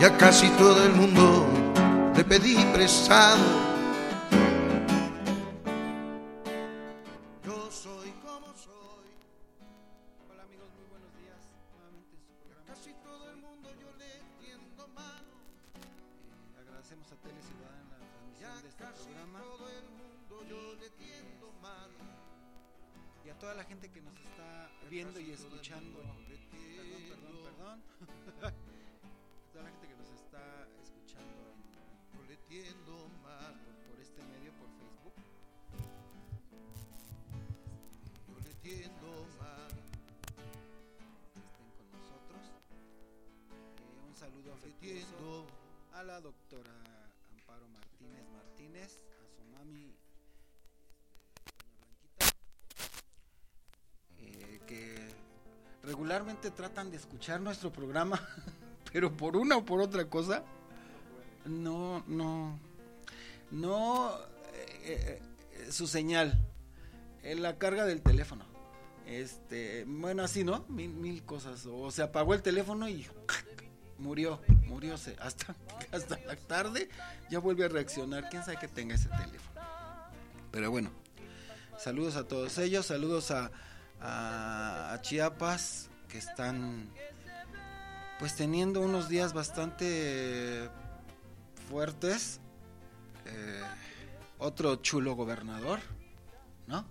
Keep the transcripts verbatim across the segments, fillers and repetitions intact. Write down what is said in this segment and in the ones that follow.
Y a casi todo el mundo le pedí prestado. Yo soy como soy. Hola amigos, muy buenos días. Nuevamente en su programa. Casi todo el mundo yo le tiendo mano. Eh, agradecemos a Tele Ciudadana la Y a transmisión de este casi programa. todo el mundo yo le tiendo mano. Y a toda la gente que nos está viendo y escuchando. Perdón, perdón, perdón. A toda la gente que nos está escuchando en, Yo le tiendo mano. por, por este medio, por Facebook. Yo le tiendo mano. Que estén con nosotros. Eh, un saludo Le afectuoso tiendo. a la doctora Amparo Martínez Martínez, a su mami, este, doña Blanquita, eh, que regularmente tratan de escuchar nuestro programa, pero por una o por otra cosa, no, no, no, eh, eh, su señal, eh, la carga del teléfono, este, bueno, así, ¿no? Mil, mil cosas, o se apagó el teléfono y murió, murió, se, hasta, hasta la tarde ya vuelve a reaccionar, quién sabe que tenga ese teléfono, pero bueno, saludos a todos ellos, saludos a, a, a Chiapas, que están pues teniendo unos días bastante fuertes, eh, otro chulo gobernador, ¿no?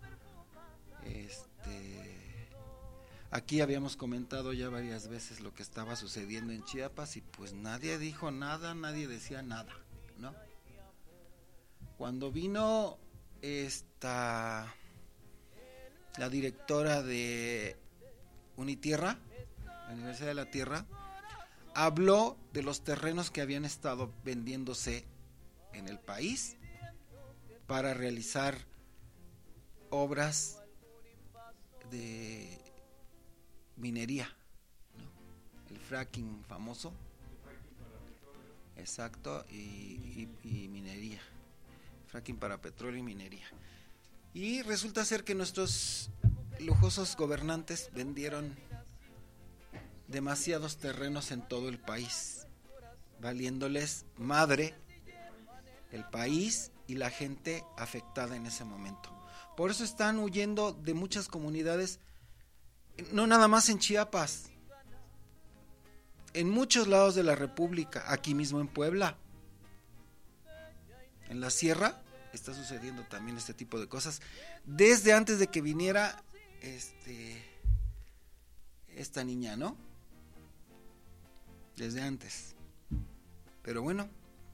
Este, aquí habíamos comentado ya varias veces lo que estaba sucediendo en Chiapas y pues nadie dijo nada, nadie decía nada, ¿no? Cuando vino esta la directora de Unitierra, la Universidad de la Tierra, habló de los terrenos que habían estado vendiéndose en el país para realizar obras de minería, ¿no? El fracking famoso, exacto, y, y, y minería, fracking para petróleo y minería. Y resulta ser que nuestros lujosos gobernantes vendieron demasiados terrenos en todo el país, valiéndoles madre el país y la gente afectada en ese momento. Por eso están huyendo de muchas comunidades, no nada más en Chiapas, en muchos lados de la República, aquí mismo en Puebla, en la sierra está sucediendo también este tipo de cosas desde antes de que viniera este esta niña, ¿no? Desde antes. Pero bueno,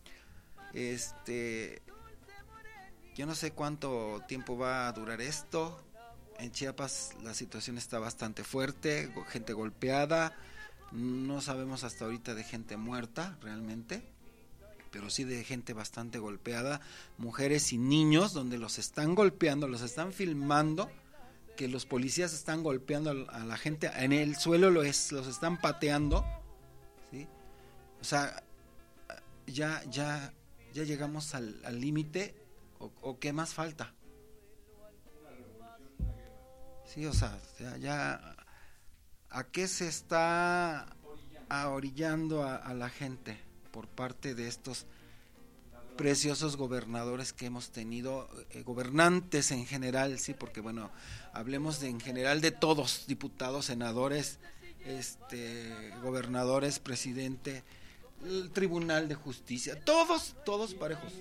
este yo no sé cuánto tiempo va a durar esto. En Chiapas la situación está bastante fuerte, gente golpeada, no sabemos hasta ahorita de gente muerta realmente, pero sí de gente bastante golpeada, mujeres y niños donde los están golpeando, los están filmando, que los policías están golpeando a la gente en el suelo, los, los están pateando, ¿sí? O sea, ya ya ya llegamos al límite, o, o qué más falta. Sí, o sea, ya, ya ¿a qué se está ahorillando a, a la gente por parte de estos preciosos gobernadores que hemos tenido, eh, gobernantes en general, sí, porque bueno, hablemos de, en general de todos, diputados, senadores, este, gobernadores, presidente, el Tribunal de Justicia, todos, todos parejos.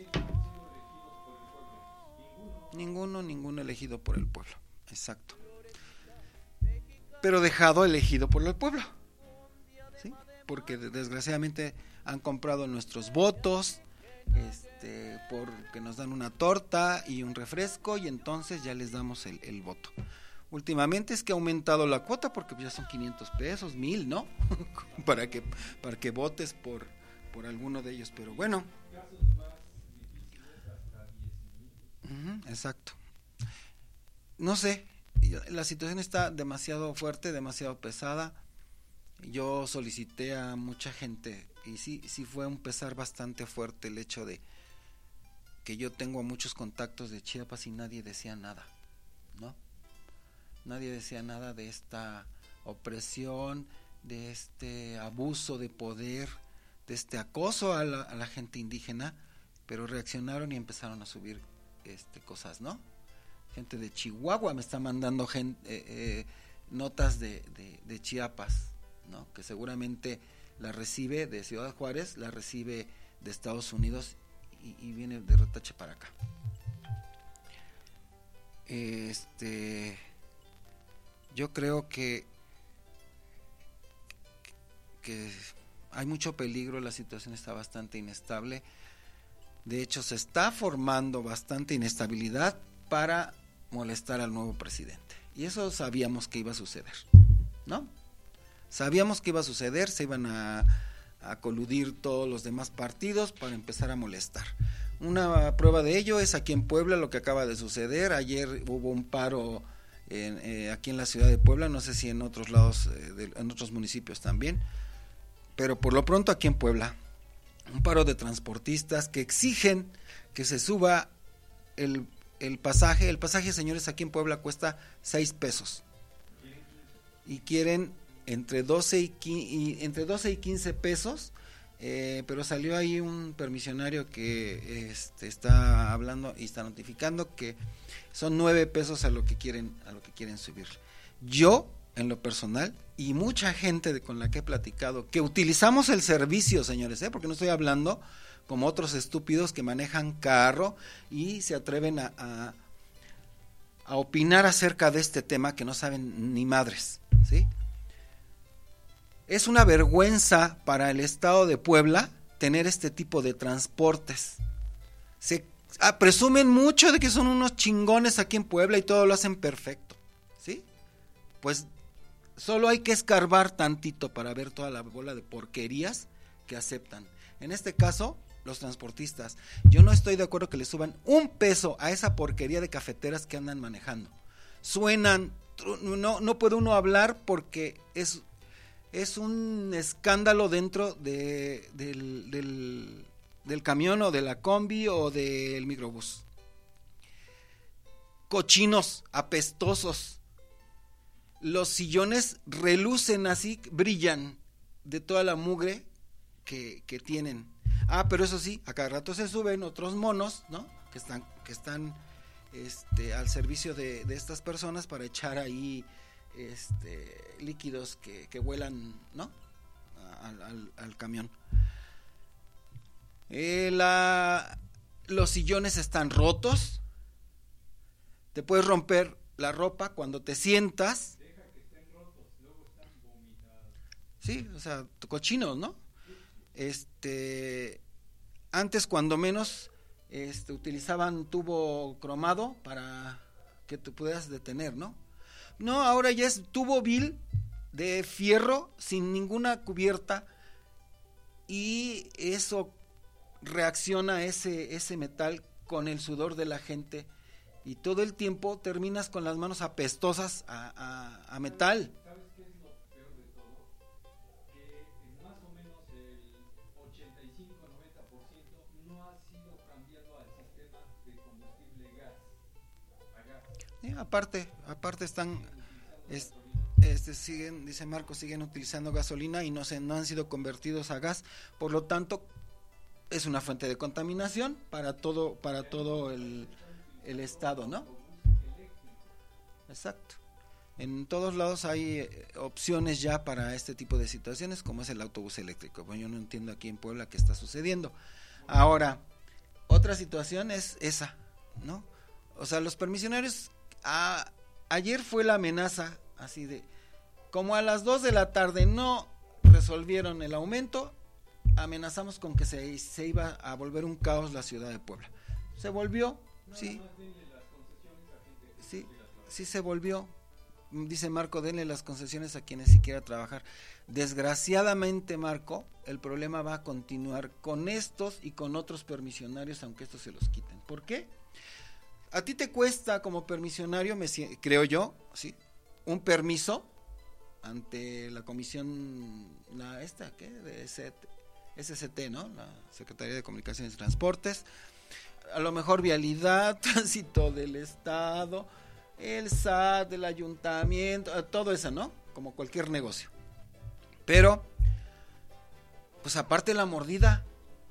Ninguno, ninguno elegido por el pueblo, exacto. Pero dejado elegido por el pueblo, ¿sí? Porque desgraciadamente han comprado nuestros votos, este, porque nos dan una torta y un refresco y entonces ya les damos el, el voto. Últimamente es que ha aumentado la cuota porque ya son quinientos pesos, mil, ¿no? para que para que votes por por alguno de ellos, pero bueno. Uh-huh, exacto. No sé, la situación está demasiado fuerte, demasiado pesada. Yo solicité a mucha gente y sí, sí fue un pesar bastante fuerte el hecho de que yo tengo muchos contactos de Chiapas y nadie decía nada, ¿no? Nadie decía nada de esta opresión, de este abuso de poder, de este acoso a la, a la gente indígena, pero reaccionaron y empezaron a subir este cosas, ¿no? Gente de Chihuahua me está mandando gente, eh, eh, notas de, de, de Chiapas, ¿no? Que seguramente la recibe de Ciudad Juárez, la recibe de Estados Unidos y, y viene de retache para acá. Este, yo creo que que hay mucho peligro, la situación está bastante inestable. De hecho, se está formando bastante inestabilidad para molestar al nuevo presidente. Y eso sabíamos que iba a suceder, ¿no? Sabíamos que iba a suceder, se iban a, a coludir todos los demás partidos para empezar a molestar. Una prueba de ello es aquí en Puebla lo que acaba de suceder. Ayer hubo un paro en, eh, aquí en la ciudad de Puebla, no sé si en otros lados, eh, de, en otros municipios también, pero por lo pronto aquí en Puebla, un paro de transportistas que exigen que se suba el, el pasaje. El pasaje, señores, aquí en Puebla cuesta seis pesos y quieren entre doce y quince pesos, eh, pero salió ahí un permisionario que este, está hablando y está notificando que son nueve pesos a lo que quieren, a lo que quieren subir. Yo, en lo personal, y mucha gente de, con la que he platicado, que utilizamos el servicio, señores, ¿eh? Porque no estoy hablando como otros estúpidos que manejan carro y se atreven a, a, a opinar acerca de este tema que no saben ni madres, ¿sí? Es una vergüenza para el estado de Puebla tener este tipo de transportes. Se ah, presumen mucho de que son unos chingones aquí en Puebla y todo lo hacen perfecto, ¿sí? Pues solo hay que escarbar tantito para ver toda la bola de porquerías que aceptan. En este caso, los transportistas. Yo no estoy de acuerdo que le suban un peso a esa porquería de cafeteras que andan manejando. Suenan, no, no puede uno hablar porque es, es un escándalo dentro de, del, del, del camión o de la combi o del microbús. Cochinos, apestosos. Los sillones relucen así, brillan de toda la mugre que, que tienen. Ah, pero eso sí, a cada rato se suben otros monos, ¿no? Que están, que están este, al servicio de, de estas personas para echar ahí este, líquidos que, que vuelan, ¿no? Al, al, al camión. Eh, la, los sillones están rotos. Te puedes romper la ropa cuando te sientas. Sí, o sea, cochinos, ¿no? Este, antes cuando menos, este, utilizaban tubo cromado para que te pudieras detener, ¿no? No, ahora ya es tubo vil de fierro sin ninguna cubierta y eso reacciona ese, ese metal con el sudor de la gente y todo el tiempo terminas con las manos apestosas a, a, a metal. Sí, aparte, aparte están, es, este, siguen, dice Marco, siguen utilizando gasolina y no se, no han sido convertidos a gas, por lo tanto es una fuente de contaminación para todo, para todo el, el estado, ¿no? Exacto. En todos lados hay eh, opciones ya para este tipo de situaciones, como es el autobús eléctrico. Bueno, yo no entiendo aquí en Puebla qué está sucediendo. Ahora, otra situación es esa, ¿no? O sea, los permisionarios, a, ayer fue la amenaza, así de, como a las dos de la tarde no resolvieron el aumento, amenazamos con que se, se iba a volver un caos la ciudad de Puebla. Se volvió, sí, sí, sí se volvió. Dice Marco, denle las concesiones a quienes sí quieran trabajar. Desgraciadamente, Marco, el problema va a continuar con estos y con otros permisionarios, aunque estos se los quiten. ¿Por qué? A ti te cuesta como permisionario, me, creo yo, ¿sí? Un permiso ante la comisión, la esta, ¿qué? De S C T, ¿no? La Secretaría de Comunicaciones y Transportes. A lo mejor vialidad, tránsito del estado, el S A T, el ayuntamiento, todo eso, ¿no? Como cualquier negocio. Pero Pues aparte la mordida,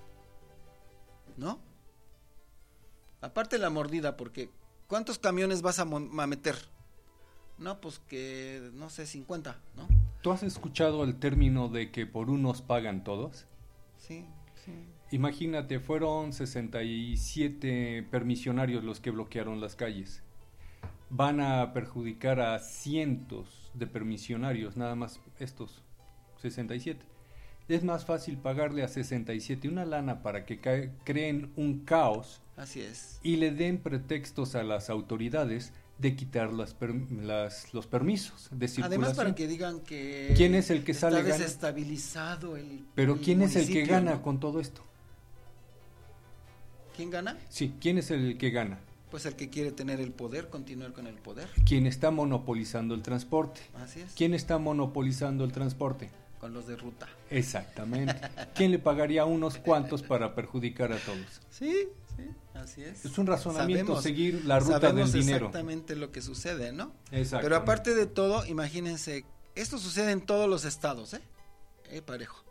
¿no? Aparte la mordida, porque ¿cuántos camiones vas a, mo- a meter? No, pues que, no sé, cincuenta, ¿no? ¿Tú has escuchado el término de que por unos pagan todos? Sí, sí. Imagínate, fueron sesenta y siete permisionarios los que bloquearon las calles. Van a perjudicar a cientos de permisionarios, nada más estos sesenta y siete. Es más fácil pagarle a sesenta y siete una lana para que ca- creen un caos. Así es. Y le den pretextos a las autoridades de quitar las per- las, los permisos de circulación. Además para que digan que ¿Quién es el que está sale gana? desestabilizado el Pero el ¿quién es el que municipio, gana ¿no? con todo esto? ¿Quién gana? Sí, ¿quién es el que gana? Pues el que quiere tener el poder, continuar con el poder. ¿Quién está monopolizando el transporte? Así es. ¿Quién está monopolizando el transporte? Con los de ruta. Exactamente. ¿Quién le pagaría a unos cuantos para perjudicar a todos? Sí, sí, así es. Es un razonamiento Sabemos, seguir la ruta sabemos del dinero. exactamente lo que sucede, ¿no? Exacto. Pero aparte de todo, imagínense, esto sucede en todos los estados, ¿eh? Eh, parejo.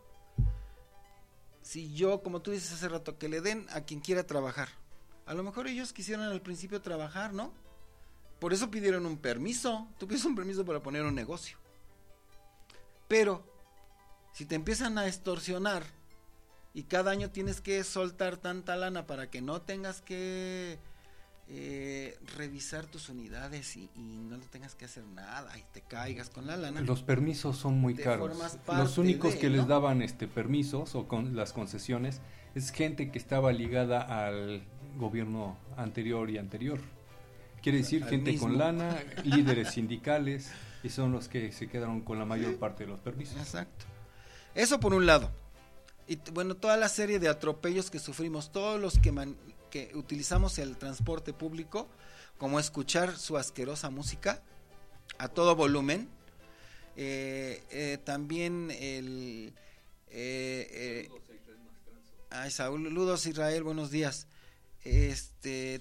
Si yo, como tú dices hace rato, que le den a quien quiera trabajar. A lo mejor ellos quisieron al principio trabajar, ¿no? Por eso pidieron un permiso. Tú pides un permiso para poner un negocio. Pero, si te empiezan a extorsionar y cada año tienes que soltar tanta lana para que no tengas que eh, revisar tus unidades y, y no tengas que hacer nada y te caigas con la lana. Los permisos son muy Te caros. formas parte Los únicos de, que les ¿no? daban este permisos o con las concesiones es gente que estaba ligada al gobierno anterior y anterior. Quiere decir Al gente mismo. con lana, líderes sindicales, y son los que se quedaron con la mayor parte de los permisos. Exacto. Eso por un lado. Y t- bueno, toda la serie de atropellos que sufrimos, todos los que, man- que utilizamos el transporte público, como escuchar su asquerosa música a todo volumen, eh, eh, también el... Eh, eh, ay, saludos Israel, buenos días. Este...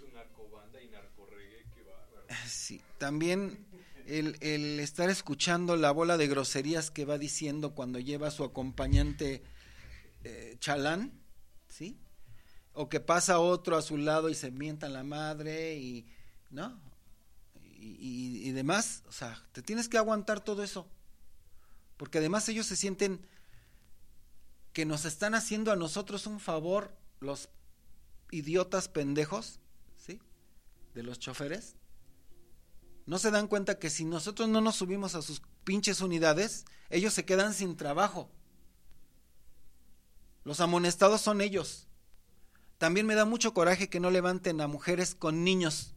Sí, también el, el estar escuchando la bola de groserías que va diciendo cuando lleva a su acompañante eh, chalán, ¿sí? O que pasa otro a su lado y se mientan la madre y, ¿no? Y, y, y demás, o sea, te tienes que aguantar todo eso, porque además ellos se sienten que nos están haciendo a nosotros un favor, los idiotas pendejos, ¿sí? De los choferes. No se dan cuenta que si nosotros no nos subimos a sus pinches unidades, ellos se quedan sin trabajo. Los amonestados son ellos. También me da mucho coraje que no levanten a mujeres con niños,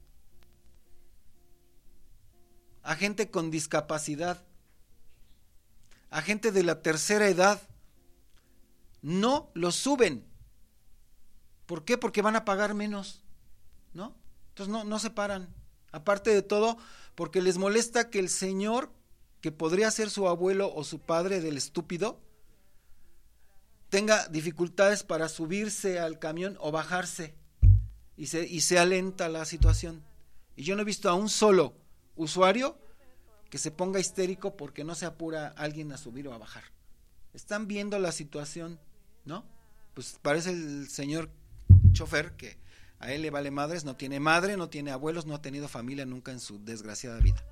a gente con discapacidad, a gente de la tercera edad. No los suben. ¿Por qué? Porque van a pagar menos, ¿no? Entonces no, no se paran. Aparte de todo, porque les molesta que el señor, que podría ser su abuelo o su padre del estúpido, tenga dificultades para subirse al camión o bajarse, y se, y se alenta la situación. Y yo no he visto a un solo usuario que se ponga histérico porque no se apura alguien a subir o a bajar. Están viendo la situación, ¿no? Pues parece el señor chofer que a él le vale madres, no tiene madre, no tiene abuelos, no ha tenido familia nunca en su desgraciada vida.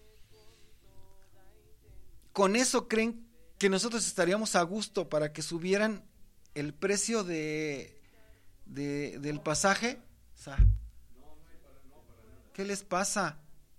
Con eso creen que nosotros estaríamos a gusto para que subieran el precio de, de del pasaje. O sea, ¿qué les pasa?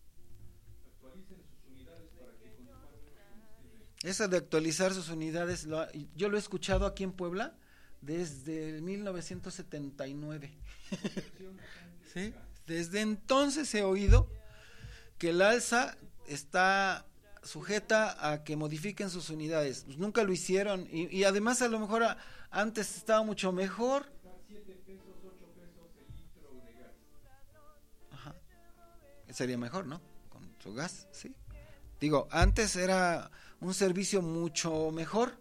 Esa de actualizar sus unidades, lo, yo lo he escuchado aquí en Puebla desde el mil novecientos setenta y nueve. ¿Sí? Desde entonces he oído que el alza está sujeta a que modifiquen sus unidades. Pues nunca lo hicieron y, y además a lo mejor a, antes estaba mucho mejor. Ajá. Sería mejor, ¿no? Con su gas, sí. Digo, antes era un servicio mucho mejor.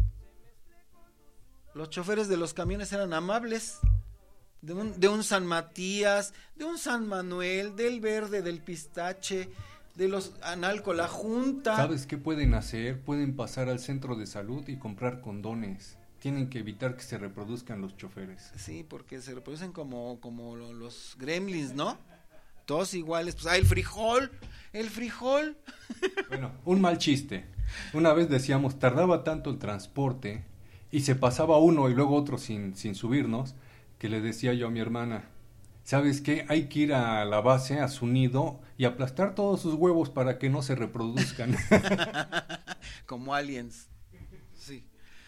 Los choferes de los camiones eran amables. De un, de un San Matías, de un San Manuel, del Verde, del Pistache, de los Analco, la Junta. ¿Sabes qué pueden hacer? Pueden pasar al centro de salud y comprar condones. Tienen que evitar que se reproduzcan los choferes. Sí, porque se reproducen como, como los gremlins, ¿no? Todos iguales, pues, ah, el frijol, el frijol. Bueno, un mal chiste. Una vez decíamos, tardaba tanto el transporte y se pasaba uno y luego otro sin, sin subirnos, que le decía yo a mi hermana, ¿sabes qué? Hay que ir a la base, a su nido, y aplastar todos sus huevos para que no se reproduzcan. Como aliens. Sí.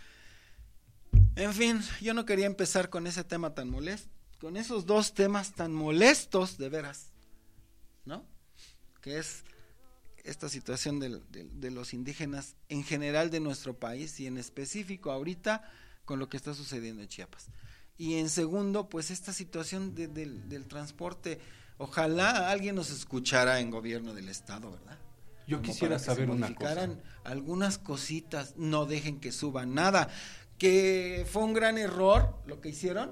En fin, yo no quería empezar con ese tema tan molesto, con esos dos temas tan molestos, de veras, ¿no? Que es esta situación de, de, de los indígenas en general de nuestro país y en específico ahorita con lo que está sucediendo en Chiapas. Y en segundo, pues esta situación de, de, del transporte. Ojalá alguien nos escuchara en gobierno del estado, ¿verdad? Yo Como quisiera para que saber se una cosa. modificaran algunas cositas, no dejen que suba nada. Que fue un gran error lo que hicieron.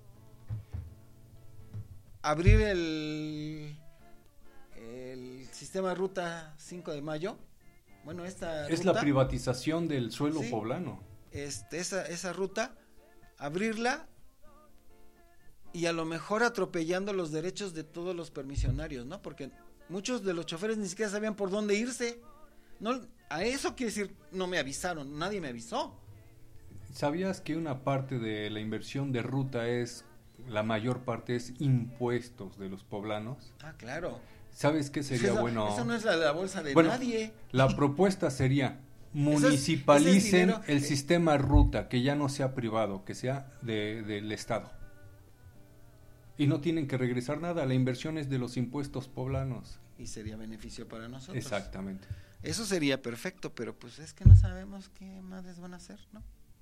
Abrir el, el sistema Ruta cinco de Mayo. Bueno, esta Es ruta, la privatización del suelo Sí. poblano. este, esa, esa ruta, abrirla y a lo mejor atropellando los derechos de todos los permisionarios, ¿no? Porque muchos de los choferes ni siquiera sabían por dónde irse. No, a eso quiere decir, no me avisaron, nadie me avisó. ¿Sabías que una parte de la inversión de ruta es, la mayor parte es impuestos de los poblanos? Ah, claro. ¿Sabes qué sería Eso, bueno? eso no es la, la bolsa de Bueno, nadie. La propuesta sería, Eso es- municipalicen ese es dinero el que- sistema ruta, que ya no sea privado, que sea de, del Estado. Y no tienen que regresar nada, la inversión es de los impuestos poblanos. Y sería beneficio para nosotros. Exactamente. Eso sería perfecto, pero pues es que no sabemos qué madres van a hacer, ¿no?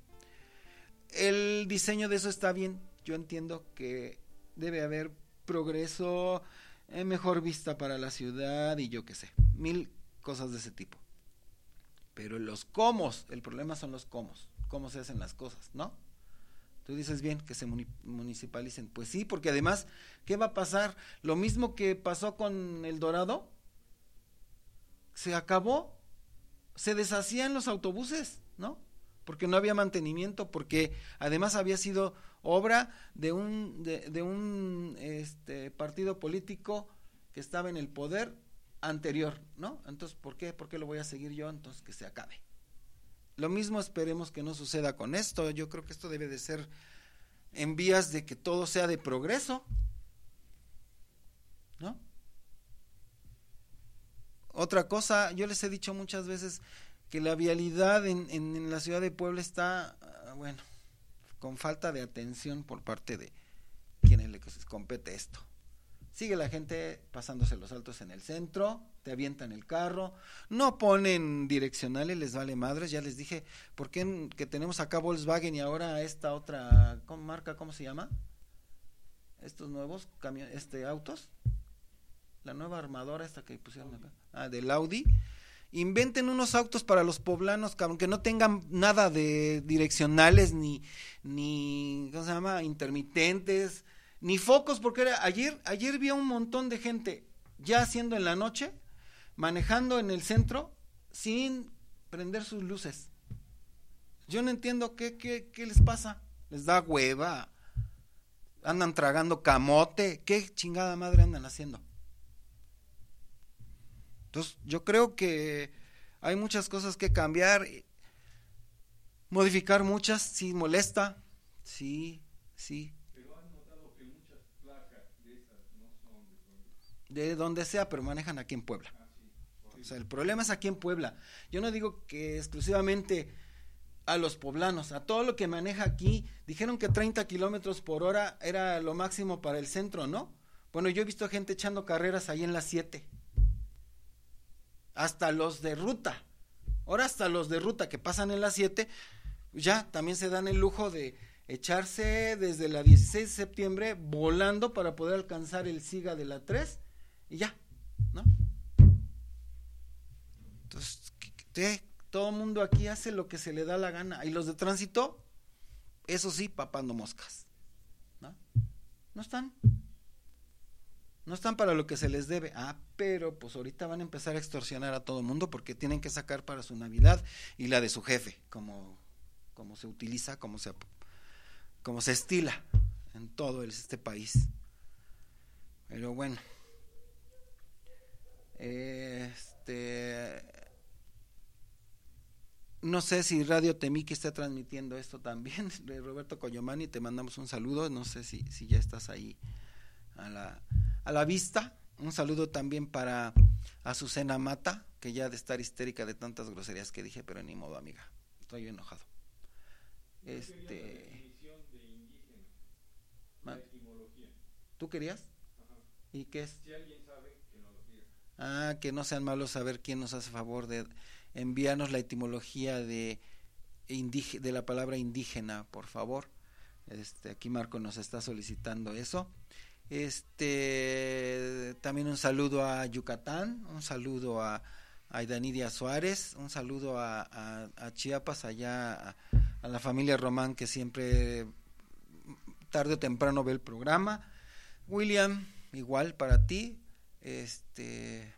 El diseño de eso está bien. Yo entiendo que debe haber progreso, eh, mejor vista para la ciudad y yo qué sé, mil cosas de ese tipo. Pero los cómo, el problema son los cómo, cómo se hacen las cosas, ¿no? Tú dices bien que se muni- municipalicen. Pues sí, porque además, ¿qué va a pasar? Lo mismo que pasó con El Dorado, se acabó, se deshacían los autobuses, ¿no? Porque no había mantenimiento, porque además había sido obra de un de, de un este partido político que estaba en el poder anterior, ¿no? Entonces, ¿por qué? ¿Por qué lo voy a seguir yo? Entonces, que se acabe. Lo mismo esperemos que no suceda con esto. Yo creo que esto debe de ser en vías de que todo sea de progreso, ¿no? Otra cosa, yo les he dicho muchas veces que la vialidad en, en, en la ciudad de Puebla está, uh, bueno, con falta de atención por parte de quienes les compete esto. Sigue la gente pasándose los altos en el centro, te avientan el carro, no ponen direccionales, les vale madres. Ya les dije, ¿por qué en, que tenemos acá Volkswagen y ahora esta otra ¿cómo, marca, cómo se llama? Estos nuevos camiones, este autos, la nueva armadora esta que pusieron acá, ah, del Audi. Inventen unos autos para los poblanos, cabrón, que no tengan nada de direccionales, ni, ni, ¿cómo se llama? Intermitentes, ni focos, porque era, ayer, ayer vi a un montón de gente ya haciendo en la noche, manejando en el centro, sin prender sus luces. Yo no entiendo qué, qué, qué les pasa, les da hueva, andan tragando camote, qué chingada madre andan haciendo. Entonces, yo creo que hay muchas cosas que cambiar, modificar muchas, sí molesta, sí, sí. Pero has notado que muchas placas de esas no son de Puebla. De donde sea, pero manejan aquí en Puebla. Ah, sí. O sea, el problema es aquí en Puebla. Yo no digo que exclusivamente a los poblanos, a todo lo que maneja aquí. Dijeron que treinta kilómetros por hora era lo máximo para el centro, ¿no? Bueno, yo he visto gente echando carreras ahí en las siete. Hasta los de ruta, ahora hasta los de ruta que pasan en la siete, ya también se dan el lujo de echarse desde la dieciséis de septiembre volando para poder alcanzar el SIGA de la tres y ya, ¿no? Entonces, ¿qué? Todo el mundo aquí hace lo que se le da la gana, y los de tránsito, eso sí, papando moscas, ¿no? No están. No están para lo que se les debe. Ah, pero pues ahorita van a empezar a extorsionar a todo el mundo porque tienen que sacar para su Navidad y la de su jefe, como como se utiliza, como se, como se estila en todo este país. Pero bueno, este, no sé si Radio Temique está transmitiendo esto también. Roberto Coyomani, te mandamos un saludo, no sé si, si ya estás ahí a la, a la vista. Un saludo también para Azucena Mata, que ya de estar histérica de tantas groserías que dije, pero ni modo, amiga, estoy enojado. Este, Ma- ¿Tú querías? ¿Y qué es? Si alguien sabe, que no lo diga. Ah, que no sean malos, saber quién nos hace favor de enviarnos la etimología de indige- de la palabra indígena, por favor. Este, aquí Marco nos está solicitando eso. Este, también un saludo a Yucatán, un saludo a, a Idanidia Suárez, un saludo a, a, a Chiapas, allá a, a la familia Román, que siempre tarde o temprano ve el programa. William, igual para ti, este,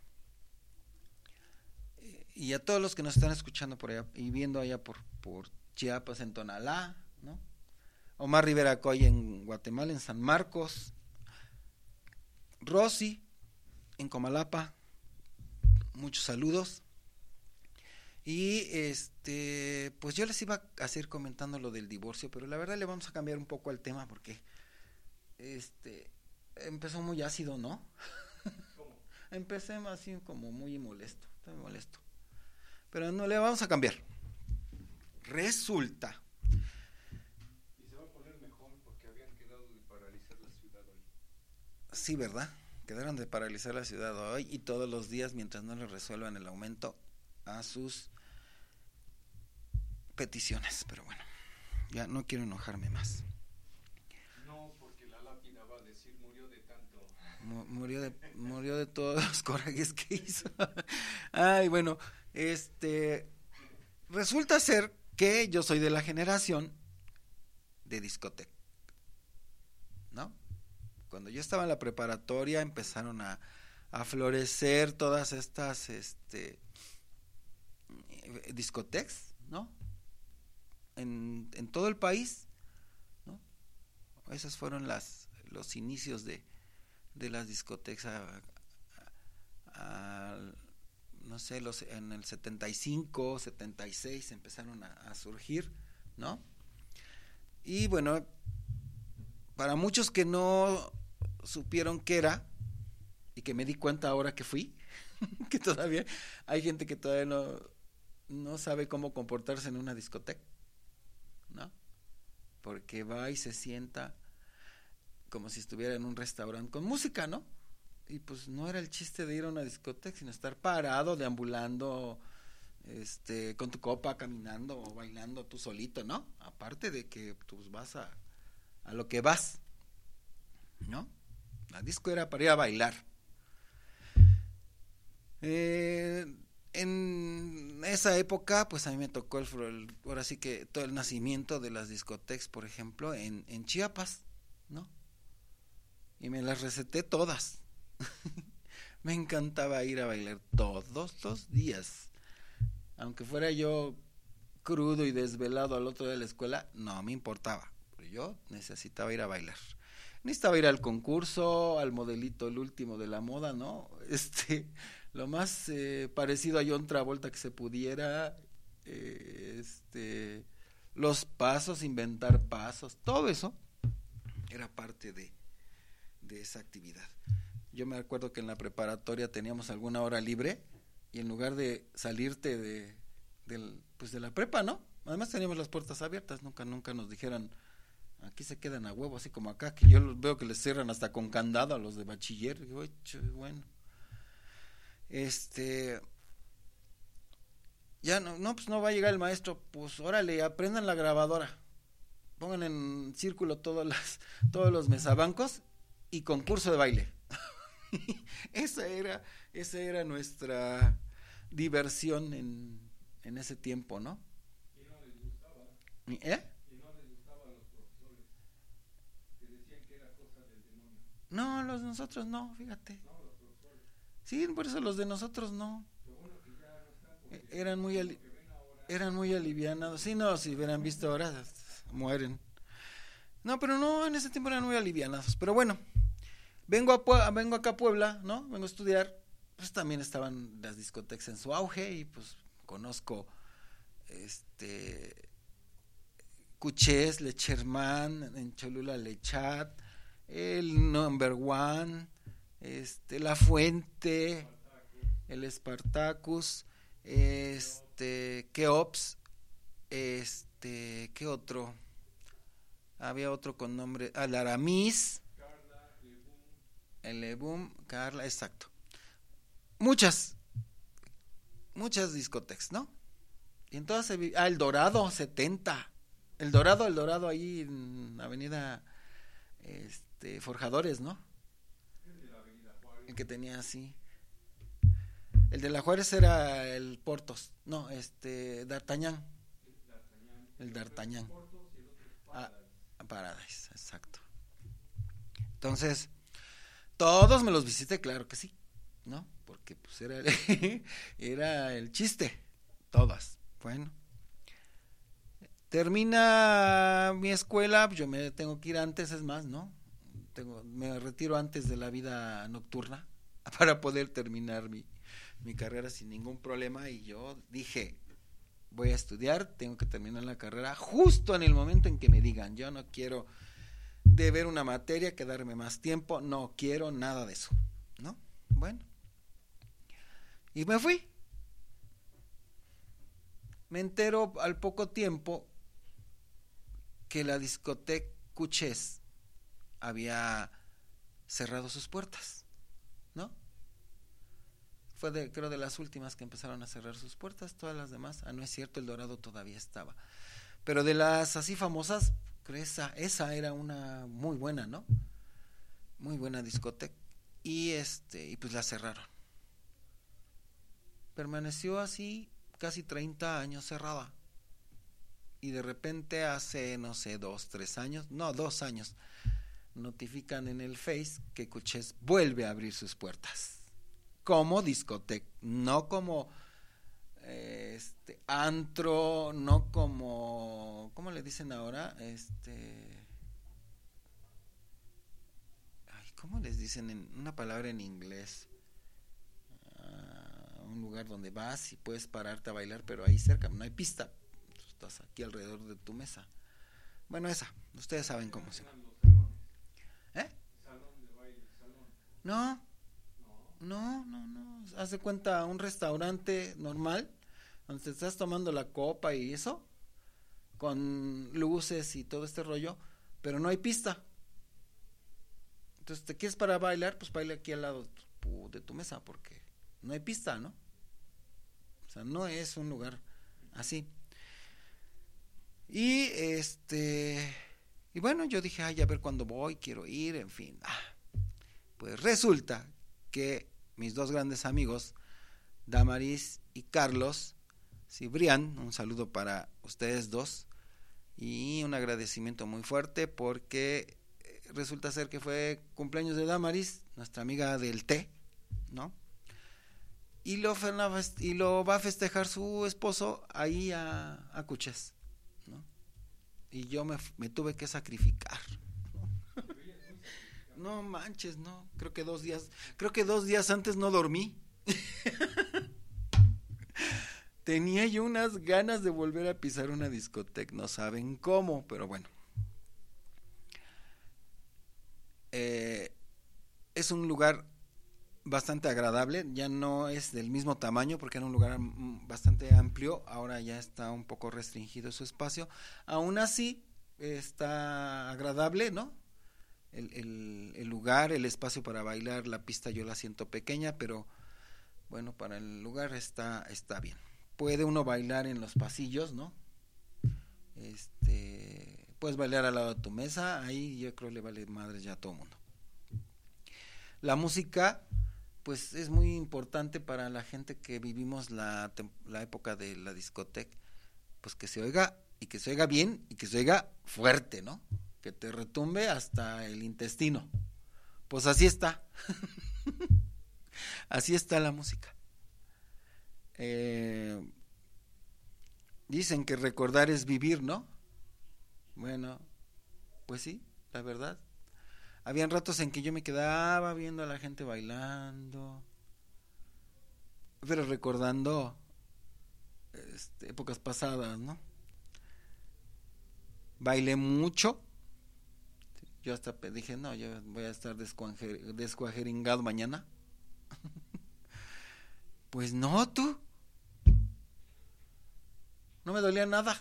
y a todos los que nos están escuchando por allá y viendo allá por, por Chiapas, en Tonalá, ¿no? Omar Rivera Coy en Guatemala, en San Marcos, Rosy en Comalapa, muchos saludos. Y este, pues yo les iba a seguir comentando lo del divorcio, pero la verdad le vamos a cambiar un poco el tema porque este empezó muy ácido, ¿no? ¿Cómo? Empecé así como muy molesto, estoy molesto. Pero no le vamos a cambiar. Resulta. Y se va a poner mejor porque habían quedado de paralizar la ciudad hoy. Sí, ¿verdad? Quedaron de paralizar la ciudad hoy y todos los días mientras no les resuelvan el aumento a sus peticiones. Pero bueno, ya no quiero enojarme más. No, porque la lápida va a decir murió de tanto. Mu- Murió de, murió de todos los corajes que hizo. Ay, bueno, este, resulta ser que yo soy de la generación de discoteca, ¿no? Cuando yo estaba en la preparatoria empezaron a, a florecer todas estas este, discotecas, ¿no? En, en todo el país, ¿no? Esos fueron las, los inicios de, de las discotecas, a, a, a, no sé, los, en el setenta y cinco, setenta y seis empezaron a, a surgir, ¿no? Y bueno, para muchos que no supieron qué era y que me di cuenta ahora que fui, que todavía hay gente que todavía no, no sabe cómo comportarse en una discoteca, ¿no? Porque va y se sienta como si estuviera en un restaurante con música, ¿no? Y pues no era el chiste de ir a una discoteca, sino estar parado, deambulando, este, con tu copa, caminando o bailando tú solito, ¿no? Aparte de que pues vas a, a lo que vas, ¿no? La disco era para ir a bailar. Eh, en esa época, pues a mí me tocó el, el ahora sí que todo el nacimiento de las discotecas, por ejemplo, en, en Chiapas, ¿no? Y me las receté todas. Me encantaba ir a bailar todos los días. Aunque fuera yo crudo y desvelado al otro día de la escuela, no me importaba. Pero yo necesitaba ir a bailar. Necesitaba ir al concurso, al modelito, el último de la moda, ¿no? Este, lo más eh, parecido a John Travolta que se pudiera, eh, este, los pasos, inventar pasos, todo eso era parte de, de esa actividad. Yo me acuerdo que en la preparatoria teníamos alguna hora libre y en lugar de salirte de, de, pues de la prepa, ¿no? Además teníamos las puertas abiertas, nunca, nunca nos dijeran aquí se quedan a huevo, así como acá, que yo los veo que les cierran hasta con candado a los de bachiller. Digo, bueno, este, ya no, no, pues no va a llegar el maestro, pues órale, aprendan la grabadora, pongan en círculo todas las, todos los mesabancos y concurso de baile. esa era, esa era nuestra diversión en, en ese tiempo, ¿no? ¿Y no les gustaba? ¿Eh? No, los de nosotros no, fíjate. No, los profesores. Sí, por eso los de nosotros no. Lo bueno que ya no están porque E- eran muy ali- lo que ven ahora Eran muy alivianados. Sí, no, si hubieran visto ahora, mueren. No, pero no, en ese tiempo eran muy alivianados. Pero bueno, vengo, a Pue- vengo acá a Puebla, ¿no? Vengo a estudiar. Pues también estaban las discotecas en su auge y pues conozco este Cuchés, Lecherman, en Cholula Lechat, el Number One, este, La Fuente, el Spartacus, este, Keops, este, ¿qué otro? Había otro con nombre, ah, el Aramis, el Ebum, Carla, exacto. Muchas, muchas discotecas, ¿no? Y entonces, ah, el Dorado, setenta. El Dorado, el Dorado ahí en Avenida este, Forjadores, ¿no? El que tenía así. El de la Juárez era el Portos, no, este, D'Artagnan. El D'Artagnan. Ah, Paradise, exacto. Entonces, todos me los visité, claro que sí, ¿no? Porque pues era el, era el chiste, todas. Bueno, termina mi escuela, yo me tengo que ir antes, es más, ¿no? Tengo, me retiro antes de la vida nocturna para poder terminar mi, mi carrera sin ningún problema. Y yo dije, voy a estudiar, tengo que terminar la carrera justo en el momento en que me digan. Yo no quiero deber una materia, quedarme más tiempo, no quiero nada de eso, ¿no? Bueno, y me fui. Me entero al poco tiempo que la discoteca Cuchés había cerrado sus puertas, ¿no? Fue de, creo de las últimas que empezaron a cerrar sus puertas. Todas las demás, ah, no es cierto, el Dorado todavía estaba, pero de las así famosas, creo esa, esa era una muy buena, ¿no? Muy buena discoteca. Y este, y pues la cerraron. Permaneció así casi treinta años cerrada. Y de repente hace, no sé, dos, tres años, no, dos años, notifican en el Face que Cuchés vuelve a abrir sus puertas. Como discoteca, no como eh, este antro, no como, ¿cómo le dicen ahora? Este, ay, ¿cómo les dicen en una palabra en inglés? Uh, un lugar donde vas y puedes pararte a bailar, pero ahí cerca no hay pista. Estás aquí alrededor de tu mesa. Bueno, esa, ustedes saben cómo se llama. ¿Eh? No, no, no, no. Haz de cuenta un restaurante normal donde te estás tomando la copa y eso, con luces y todo este rollo, pero no hay pista. Entonces, ¿te quieres para bailar? Pues baila aquí al lado de tu, de tu mesa, porque no hay pista, ¿no? O sea, no es un lugar así. Y este, y bueno, yo dije, ay, a ver cuándo voy, quiero ir, en fin. Ah, pues resulta que mis dos grandes amigos, Damaris y Carlos Cibrián, un saludo para ustedes dos y un agradecimiento muy fuerte porque resulta ser que fue cumpleaños de Damaris, nuestra amiga del té, ¿no? Y lo, y lo va a festejar su esposo ahí a, a Cuchés, ¿no? Y yo me, me tuve que sacrificar, ¿no? No manches, no, creo que dos días, creo que dos días antes no dormí. Tenía yo unas ganas de volver a pisar una discoteca, no saben cómo, pero bueno. Eh, es un lugar bastante agradable, ya no es del mismo tamaño porque era un lugar bastante amplio, ahora ya está un poco restringido su espacio, aún así está agradable, ¿no? El, el, el lugar, el espacio para bailar, la pista yo la siento pequeña, pero bueno, para el lugar está, está bien. Puede uno bailar en los pasillos, ¿no? Este, puedes bailar al lado de tu mesa, ahí yo creo le vale madre ya a todo el mundo. La música pues es muy importante para la gente que vivimos la, la época de la discoteca, pues que se oiga y que se oiga bien y que se oiga fuerte, ¿no? Que te retumbe hasta el intestino. Pues así está. Así está la música. Eh, Dicen que recordar es vivir, ¿no? Bueno, pues sí, la verdad. Habían ratos en que yo me quedaba viendo a la gente bailando, pero recordando este, épocas pasadas, ¿no? Bailé mucho. Yo hasta dije, no, yo voy a estar descuajer, descuajeringado mañana. Pues no, tú. No me dolía nada.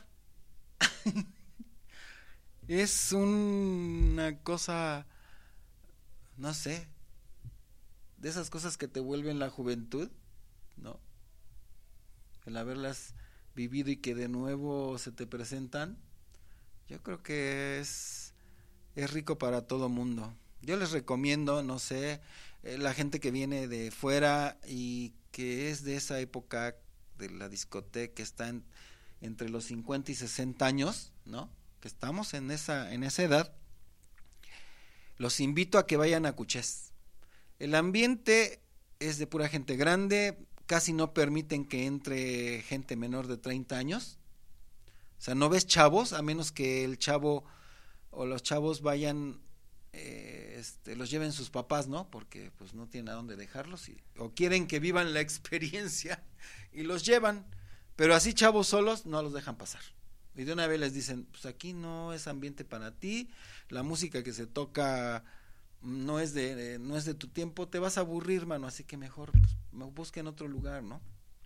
Es una cosa, no sé, de esas cosas que te vuelven la juventud, ¿no? El haberlas vivido y que de nuevo se te presentan, yo creo que es, es rico para todo mundo. Yo les recomiendo, no sé, eh, la gente que viene de fuera y que es de esa época de la discoteca, que está en, entre los cincuenta y sesenta años, ¿no? Que estamos en esa, en esa edad, los invito a que vayan a Cuchés. El ambiente es de pura gente grande, casi no permiten que entre gente menor de treinta años. O sea, no ves chavos, a menos que el chavo o los chavos vayan, eh, este, los lleven sus papás, ¿no? Porque pues no tienen a dónde dejarlos, y, o quieren que vivan la experiencia y los llevan, pero así chavos solos no los dejan pasar. Y de una vez les dicen, pues aquí no es ambiente para ti, la música que se toca no es de, no es de tu tiempo, te vas a aburrir, mano, así que mejor pues, busquen otro lugar, ¿no?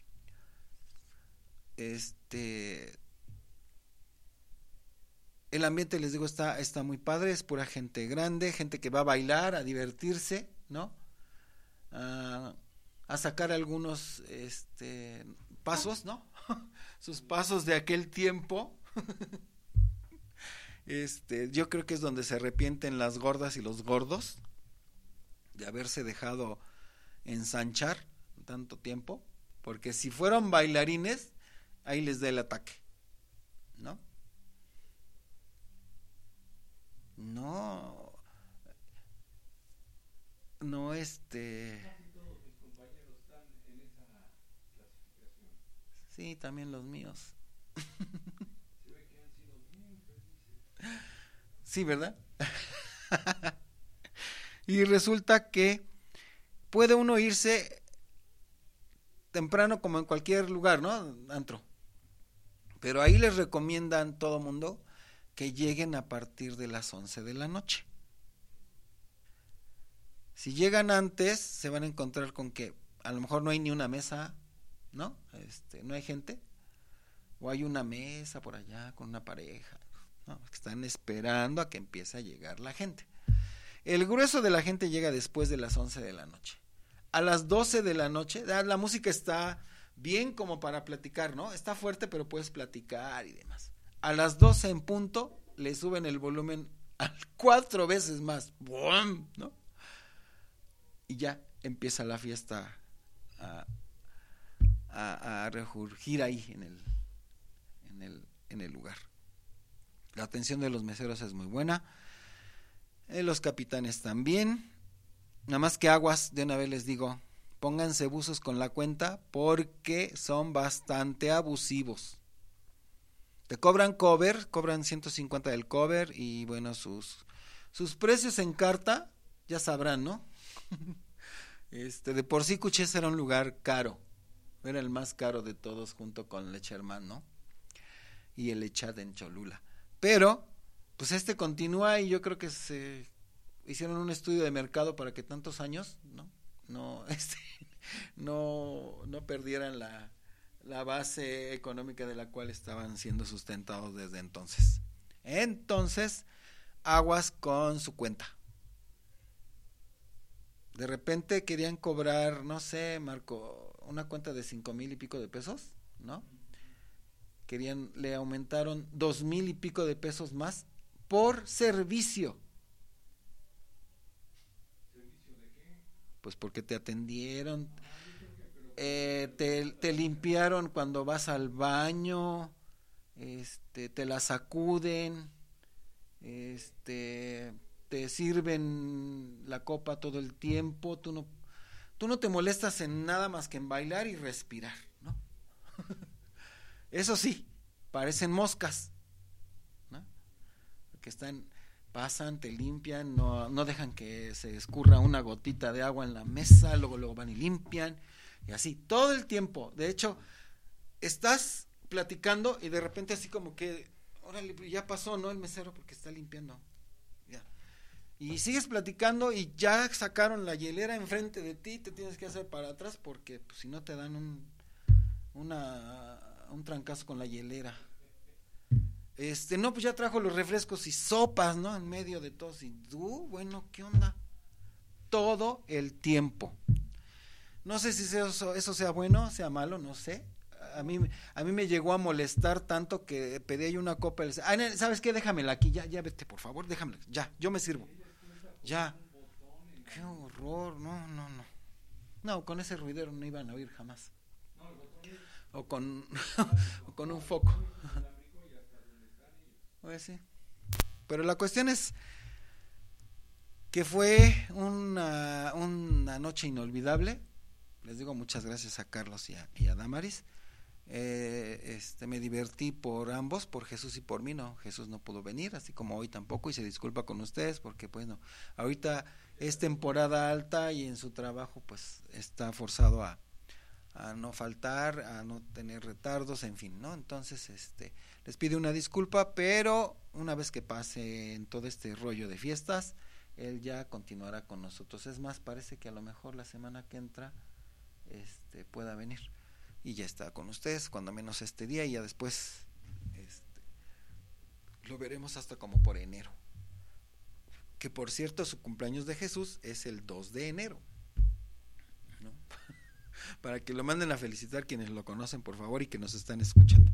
Este, el ambiente, les digo, está, está muy padre, es pura gente grande, gente que va a bailar, a divertirse, ¿no? A, a sacar algunos este, pasos, ¿no? Sus pasos de aquel tiempo. Este, yo creo que es donde se arrepienten las gordas y los gordos de haberse dejado ensanchar tanto tiempo, porque si fueron bailarines, ahí les da el ataque, ¿no? No, no, este. Sí, también los míos. Sí, ¿verdad? Y resulta que puede uno irse temprano como en cualquier lugar, ¿no? Antro. Pero ahí les recomiendan todo mundo que lleguen a partir de las once de la noche. Si llegan antes, se van a encontrar con que a lo mejor no hay ni una mesa, ¿no? Este, no hay gente. O hay una mesa por allá con una pareja, ¿no? Que están esperando a que empiece a llegar la gente. El grueso de la gente llega después de las once de la noche. A las doce de la noche, la música está bien como para platicar, ¿no? Está fuerte, pero puedes platicar y demás. A las doce en punto, le suben el volumen a cuatro veces más, ¡bum!, ¿no? Y ya empieza la fiesta a, a, a resurgir ahí en el, en el, en el lugar. La atención de los meseros es muy buena, eh, los capitanes también. Nada más que aguas, de una vez les digo, pónganse buzos con la cuenta porque son bastante abusivos. Te cobran cover, cobran ciento cincuenta del cover y bueno, sus, sus precios en carta, ya sabrán, ¿no? Este, de por sí Cuchés era un lugar caro, era el más caro de todos junto con Lecherman, ¿no? Y el Echad en Cholula. Pero, pues este continúa y yo creo que se hicieron un estudio de mercado para que tantos años, ¿no? No, este, no, no perdieran la, la base económica de la cual estaban siendo sustentados desde entonces. Entonces, aguas con su cuenta. De repente querían cobrar, no sé, Marco, una cuenta de cinco mil y pico de pesos, ¿no? Querían, le aumentaron dos mil y pico de pesos más por servicio. ¿Servicio de qué? Pues porque te atendieron, eh, te, te limpiaron cuando vas al baño, este, te la sacuden, este, te sirven la copa todo el tiempo, tú no, tú no te molestas en nada más que en bailar y respirar, ¿no? Eso sí, parecen moscas, ¿no? Que están, pasan, te limpian, no, no dejan que se escurra una gotita de agua en la mesa, luego, luego van y limpian, y así, todo el tiempo. De hecho, estás platicando y de repente así como que, órale, ya pasó, ¿no? El mesero porque está limpiando. Ya. Y sigues platicando y ya sacaron la hielera enfrente de ti, te tienes que hacer para atrás porque pues, si no te dan un, una, un trancazo con la hielera. Este, no, pues ya trajo los refrescos y sopas, ¿no? En medio de todos. Y tú, bueno, ¿qué onda? Todo el tiempo. No sé si eso, eso sea bueno, sea malo, no sé. A mí, a mí me llegó a molestar tanto que pedí ahí una copa. Y ah, ¿sabes qué? Déjamela aquí, ya, ya vete, por favor, déjamela. Ya, yo me sirvo. Ya. Qué horror, no, no, no. No, con ese ruidero no iban a oír jamás. O con, o con un foco. Pues sí. Pero la cuestión es que fue una, una noche inolvidable. Les digo muchas gracias a Carlos y a, y a Damaris. Eh, este, me divertí por ambos, por Jesús y por mí. No, Jesús no pudo venir, así como hoy tampoco, y se disculpa con ustedes porque pues no, ahorita es temporada alta y en su trabajo pues está forzado a, a no faltar, a no tener retardos, en fin, ¿no? Entonces, este, les pido una disculpa, pero una vez que pase en todo este rollo de fiestas, él ya continuará con nosotros. Es más, parece que a lo mejor la semana que entra este, pueda venir y ya está con ustedes, cuando menos este día, y ya después este, lo veremos hasta como por enero, que por cierto su cumpleaños de Jesús es el dos de enero, ¿no? Para que lo manden a felicitar quienes lo conocen, por favor, y que nos están escuchando.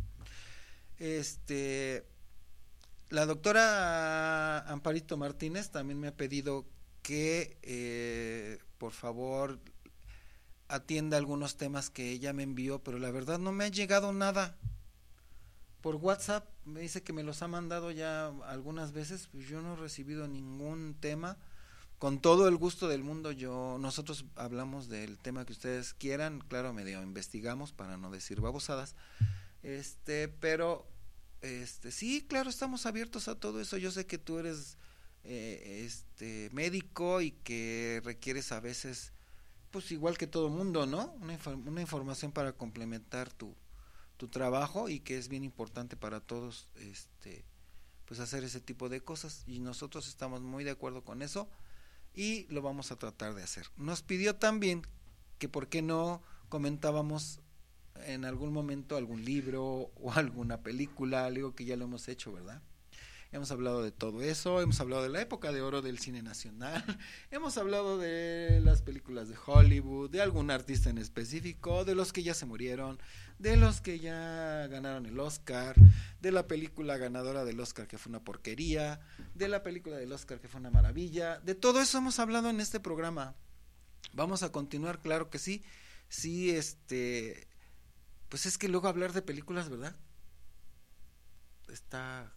Este, la doctora Amparito Martínez también me ha pedido que eh, por favor atienda algunos temas que ella me envió, pero la verdad no me ha llegado nada por WhatsApp. Me dice que me los ha mandado ya algunas veces, pues yo no he recibido ningún tema. Con todo el gusto del mundo, yo nosotros hablamos del tema que ustedes quieran, claro, medio investigamos para no decir babosadas, este, pero este, sí, claro, estamos abiertos a todo eso. Yo sé que tú eres eh, este médico y que requieres a veces, pues igual que todo mundo, ¿no? Una, infor- una información para complementar tu, tu trabajo, y que es bien importante para todos, este, pues hacer ese tipo de cosas, y nosotros estamos muy de acuerdo con eso y lo vamos a tratar de hacer. Nos pidió también que por qué no comentábamos en algún momento algún libro o alguna película, algo que ya lo hemos hecho, ¿verdad? Hemos hablado de todo eso, hemos hablado de la época de oro del cine nacional, hemos hablado de las películas de Hollywood, de algún artista en específico, de los que ya se murieron, de los que ya ganaron el Oscar, de la película ganadora del Oscar que fue una porquería, de la película del Oscar que fue una maravilla. De todo eso hemos hablado en este programa. Vamos a continuar, claro que sí. Sí, este, pues es que luego hablar de películas, ¿verdad? Está...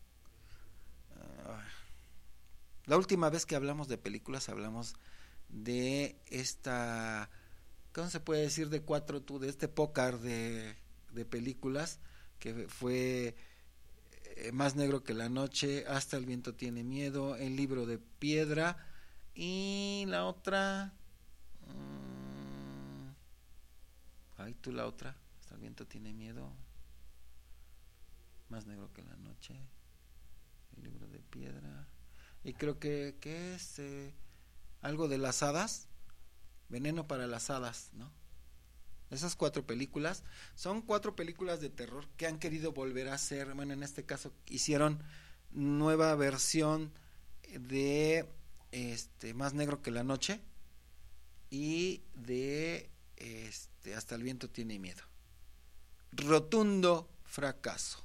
La última vez que hablamos de películas hablamos de esta, ¿cómo se puede decir? De cuatro, tú, de este pócar de, de películas, que fue eh, Más negro que la noche, Hasta el viento tiene miedo, El libro de piedra, y la otra, mmm, ay, tú la otra, Hasta el viento tiene miedo, Más negro que la noche, El libro de piedra, y creo que, que es eh, algo de las hadas, Veneno para las hadas, ¿no? Esas cuatro películas son cuatro películas de terror que han querido volver a hacer. Bueno, en este caso hicieron nueva versión de este Más negro que la noche y de este Hasta el viento tiene miedo. Rotundo fracaso.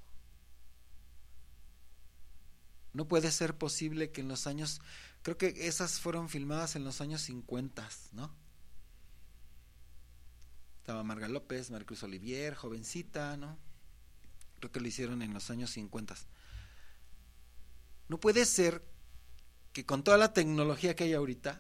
No puede ser posible que en los años, creo que esas fueron filmadas en los años cincuenta, ¿no? Estaba Marga López, Maricruz Olivier, jovencita, ¿no? Creo que lo hicieron en los años cincuenta. No puede ser que con toda la tecnología que hay ahorita,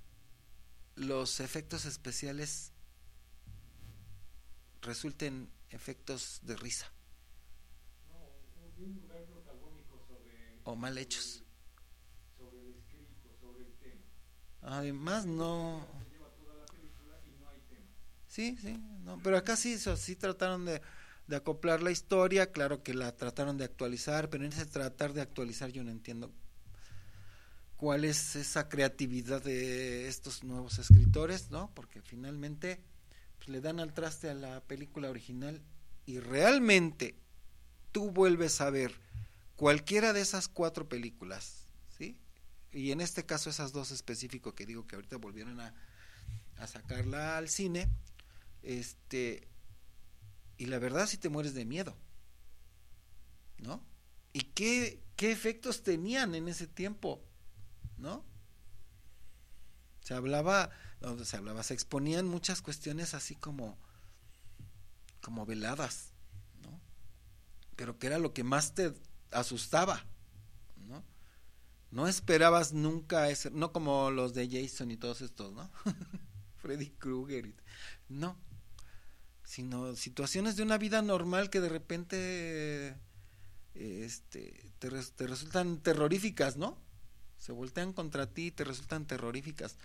los efectos especiales resulten efectos de risa. No, un lugar protagónico sobre, o mal hechos. Sobre el escrito, sobre el tema. Además no... Se lleva toda la película y no hay tema. Sí, sí, no, pero acá sí, so, sí trataron de, de acoplar la historia, claro que la trataron de actualizar, pero en ese tratar de actualizar yo no entiendo cuál es esa creatividad de estos nuevos escritores, ¿no? Porque finalmente pues, le dan al traste a la película original y realmente tú vuelves a ver cualquiera de esas cuatro películas, ¿sí? Y en este caso esas dos específicos que digo que ahorita volvieron a, a sacarla al cine, este, y la verdad sí te mueres de miedo, ¿no? ¿Y qué, qué efectos tenían en ese tiempo? ¿No? Se hablaba, no, se hablaba, se exponían muchas cuestiones así como, como veladas, ¿no? Pero que era lo que más te asustaba, ¿no? No esperabas nunca ese, no como los de Jason y todos estos, ¿no? Freddy Krueger, no, sino situaciones de una vida normal que de repente este, te, te resultan terroríficas, ¿no? Se voltean contra ti y te resultan terroríficas.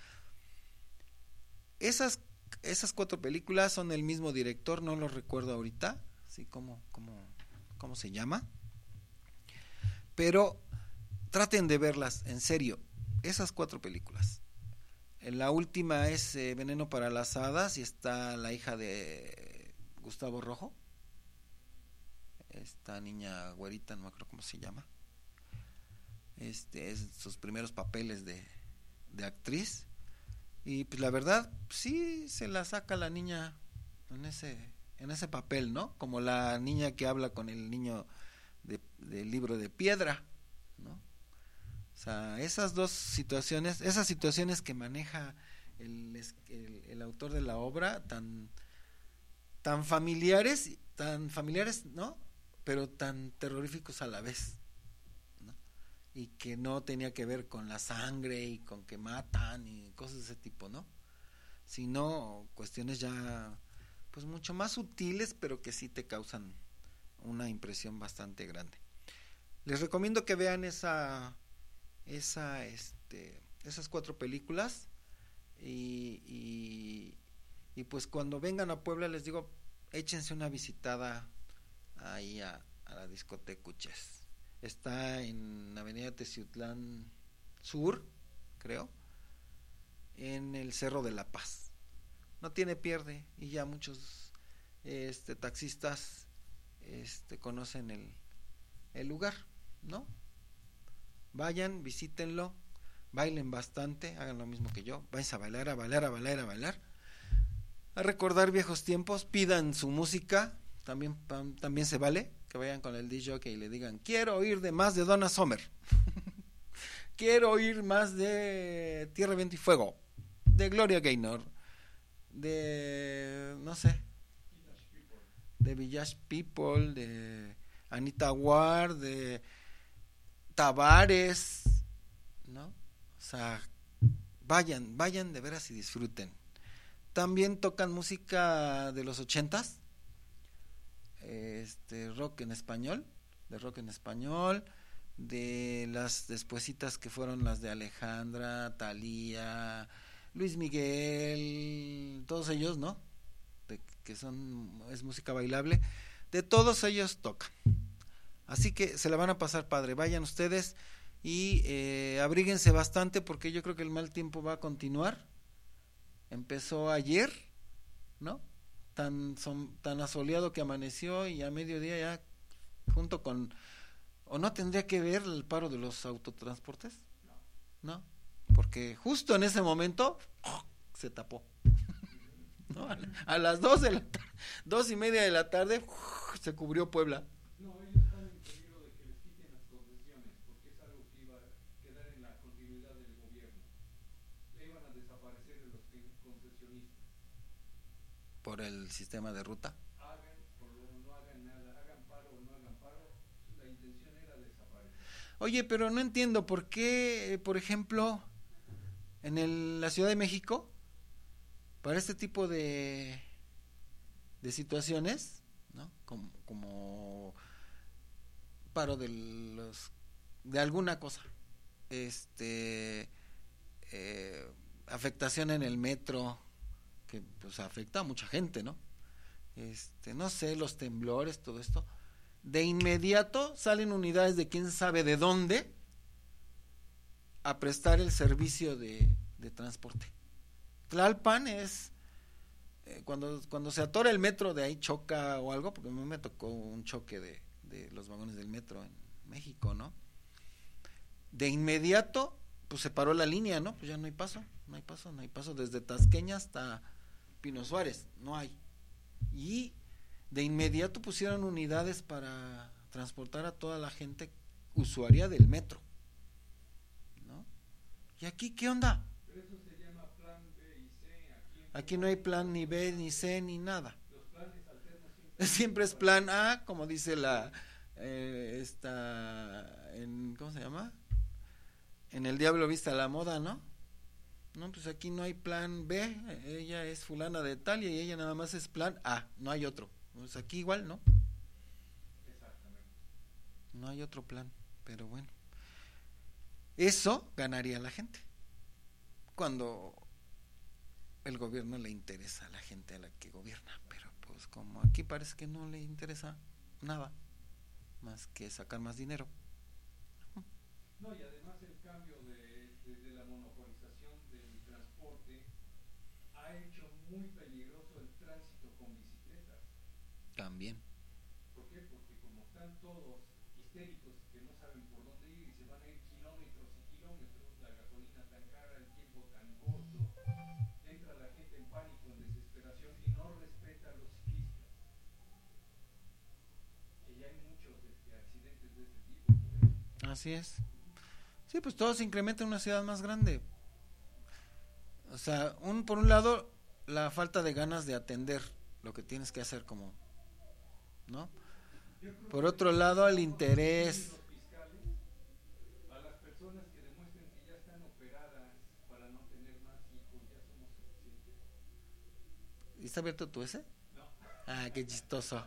Esas, esas cuatro películas son el mismo director, no lo recuerdo ahorita, así como, como, ¿cómo se llama? Pero traten de verlas, en serio, esas cuatro películas. La última es eh, Veneno para las Hadas y está la hija de Gustavo Rojo, esta niña güerita, no me acuerdo cómo se llama. Este es sus primeros papeles de, de actriz y pues la verdad sí se la saca la niña en ese en ese papel, ¿no? Como la niña que habla con el niño de, del libro de piedra, ¿no? O sea, esas dos situaciones, esas situaciones que maneja el, el, el autor de la obra tan tan familiares, tan familiares, ¿no? Pero tan terroríficos a la vez. Y que no tenía que ver con la sangre y con que matan y cosas de ese tipo, ¿no? Sino cuestiones ya pues mucho más sutiles, pero que sí te causan una impresión bastante grande. Les recomiendo que vean esa esa este esas cuatro películas y, y, y pues cuando vengan a Puebla les digo, échense una visitada ahí a, a la discoteca Cuches. Está en Avenida Teciutlán Sur, creo, en el Cerro de la Paz. No tiene pierde y ya muchos este, taxistas este, conocen el, el lugar, ¿no? Vayan, visítenlo, bailen bastante, hagan lo mismo que yo, váyanse a bailar, a bailar, a bailar, a bailar, a recordar viejos tiempos, pidan su música, también, también se vale. Que vayan con el disc jockey y le digan, quiero oír de más de Donna Summer, quiero oír más de Tierra, Viento y Fuego, de Gloria Gaynor, de, no sé, de Village People, de Anita Ward, de Tavares, ¿no? O sea, vayan, vayan de veras y disfruten. También tocan música de los ochentas, este rock en español, de rock en español, de las despuesitas que fueron las de Alejandra, Thalía, Luis Miguel, todos ellos, ¿no? De, que son, es música bailable, de todos ellos tocan. Así que se la van a pasar padre, vayan ustedes y eh, abríguense bastante porque yo creo que el mal tiempo va a continuar. Empezó ayer, ¿no? Tan, son, tan asoleado que amaneció y a mediodía ya junto con, o no tendría que ver el paro de los autotransportes, no, no, porque justo en ese momento se tapó, ¿no? a, a las dos de la tarde, dos y media de la tarde se cubrió Puebla. No, ellos están en peligro de que les quiten las concesiones porque es algo que iba a quedar en la continuidad del gobierno, le iban a desaparecer de los concesionistas. Por el sistema de ruta. Hagan o no hagan nada, hagan paro o no hagan paro, la intención era desaparecer. Oye, pero no entiendo por qué, por ejemplo, en el, la Ciudad de México, para este tipo de, de situaciones, ¿no? Como, como paro de los de alguna cosa, este eh, afectación en el metro, que pues afecta a mucha gente, ¿no? Este, no sé, los temblores, todo esto, de inmediato salen unidades de quién sabe de dónde a prestar el servicio de, de transporte. Tlalpan es eh, cuando cuando se atora el metro, de ahí choca o algo, porque a mí me tocó un choque de, de los vagones del metro en México, ¿no? De inmediato pues se paró la línea, ¿no? Pues ya no hay paso, no hay paso, no hay paso desde Tasqueña hasta Pino Suárez, no hay. Y de inmediato pusieron unidades para transportar a toda la gente usuaria del metro, ¿no? ¿Y aquí qué onda? Pero eso se llama plan B y C. Aquí, aquí no hay plan ni B, ni C, ni nada. Los planes alternos siempre, siempre es plan A, como dice la eh, esta en, ¿cómo se llama? En El Diablo Viste a la Moda, ¿no? No, pues aquí no hay plan B, ella es fulana de tal y ella nada más es plan A, no hay otro. Pues aquí igual, ¿no? exactamente. No hay otro plan, pero bueno. Eso ganaría a la gente. Cuando el gobierno le interesa a la gente a la que gobierna, pero pues como aquí parece que no le interesa nada más que sacar más dinero. No, y además el cambio de, de, de la monopolización del transporte ha hecho muy peligroso el tránsito con bicicletas. También. ¿Por qué? Porque como están todos histéricos que no saben por dónde ir y se van a ir kilómetros y kilómetros, la gasolina tan cara, el tiempo tan corto, entra la gente en pánico, en desesperación y no respeta a los ciclistas. Que ya hay muchos este, accidentes de este tipo. ¿Eh? Así es. Sí, pues todo se incrementa en una ciudad más grande. O sea, un por un lado, la falta de ganas de atender lo que tienes que hacer, como, ¿no? Por otro lado, el interés. A las personas que demuestren que ya están operadas para no tener más hijos, ya somos suficientes. ¿Está abierto tu ese? No. Ah, qué chistoso.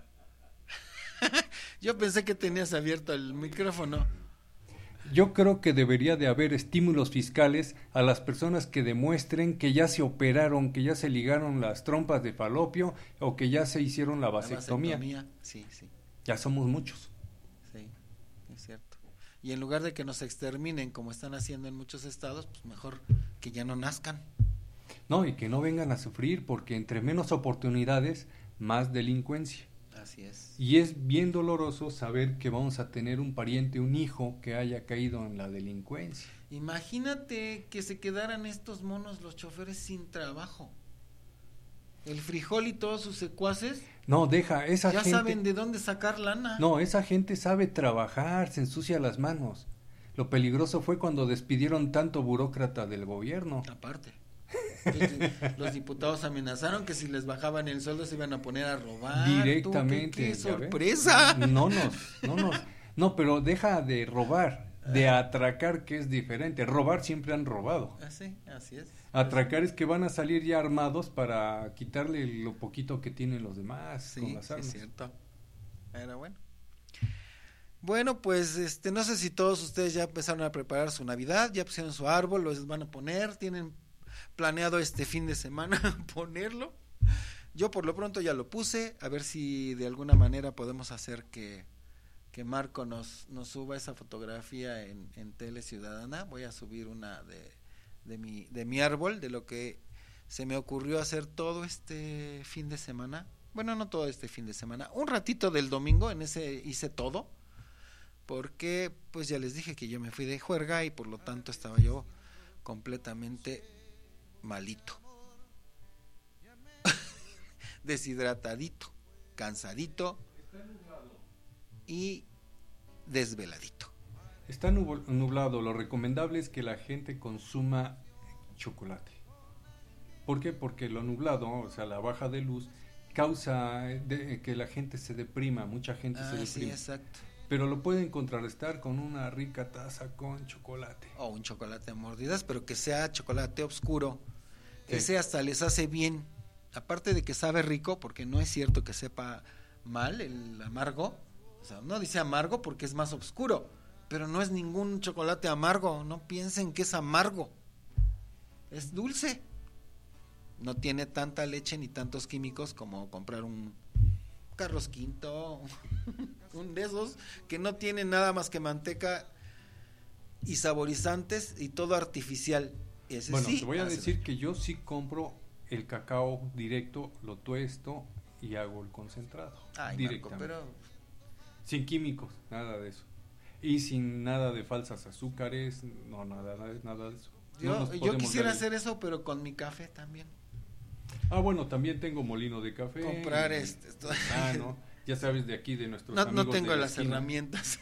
Yo pensé que tenías abierto el micrófono. Yo creo que debería de haber estímulos fiscales a las personas que demuestren que ya se operaron, que ya se ligaron las trompas de falopio o que ya se hicieron la vasectomía. La vasectomía, sí, sí. Ya somos muchos. Sí, es cierto. Y en lugar de que nos exterminen como están haciendo en muchos estados, pues mejor que ya no nazcan. No, y que no vengan a sufrir, porque entre menos oportunidades, más delincuencia. Así es. Y es bien doloroso saber que vamos a tener un pariente, un hijo que haya caído en la delincuencia. Imagínate que se quedaran estos monos, los choferes, sin trabajo. El Frijol y todos sus secuaces. No, deja, esa ya gente... Ya saben de dónde sacar lana. No, esa gente sabe trabajar, se ensucia las manos. Lo peligroso fue cuando despidieron tanto burócrata del gobierno. Aparte. Entonces, los diputados amenazaron que si les bajaban el sueldo se iban a poner a robar. Directamente. ¿Tú, qué, qué sorpresa. No nos, no nos. No, pero deja de robar, de atracar, que es diferente. Robar siempre han robado. Así, así es. Atracar es que van a salir ya armados para quitarle lo poquito que tienen los demás, sí, con las armas. Sí, es cierto. Era bueno. Bueno, pues este, no sé si todos ustedes ya empezaron a preparar su Navidad, ya pusieron su árbol, los van a poner, tienen planeado este fin de semana ponerlo. Yo por lo pronto ya lo puse, a ver si de alguna manera podemos hacer que, que Marco nos, nos suba esa fotografía en, en Tele Ciudadana. Voy a subir una de, de, mi, de mi árbol, de lo que se me ocurrió hacer todo este fin de semana. Bueno, no todo este fin de semana, un ratito del domingo, en ese hice todo, porque pues ya les dije que yo me fui de juerga y por lo tanto estaba yo completamente malito, deshidratadito, cansadito y desveladito. Está nublado, lo recomendable es que la gente consuma chocolate. ¿Por qué? Porque lo nublado, o sea, la baja de luz, causa de, que la gente se deprima, mucha gente ah, se deprime. Sí, exacto. Pero lo pueden contrarrestar con una rica taza con chocolate. O un chocolate a mordidas, pero que sea chocolate oscuro. Sí. Ese hasta les hace bien. Aparte de que sabe rico, porque no es cierto que sepa mal el amargo. O sea, uno dice amargo porque es más oscuro, pero no es ningún chocolate amargo. No piensen que es amargo. Es dulce. No tiene tanta leche ni tantos químicos como comprar un Carlos Quinto, un de esos que no tiene nada más que manteca y saborizantes y todo artificial. Ese bueno, sí, te voy a hace- decir que yo sí compro el cacao directo, lo tuesto y hago el concentrado. Ay, Marco, directamente. pero Sin químicos, nada de eso. Y sin nada de falsas azúcares, no, nada, nada de eso. No yo, nos yo podemos quisiera dar- hacer eso, pero con mi café también. Ah, bueno, también tengo molino de café. Comprar y- este. esto- Ah, no, ya sabes, de aquí, de nuestros No, no amigos tengo de la las esquina. herramientas.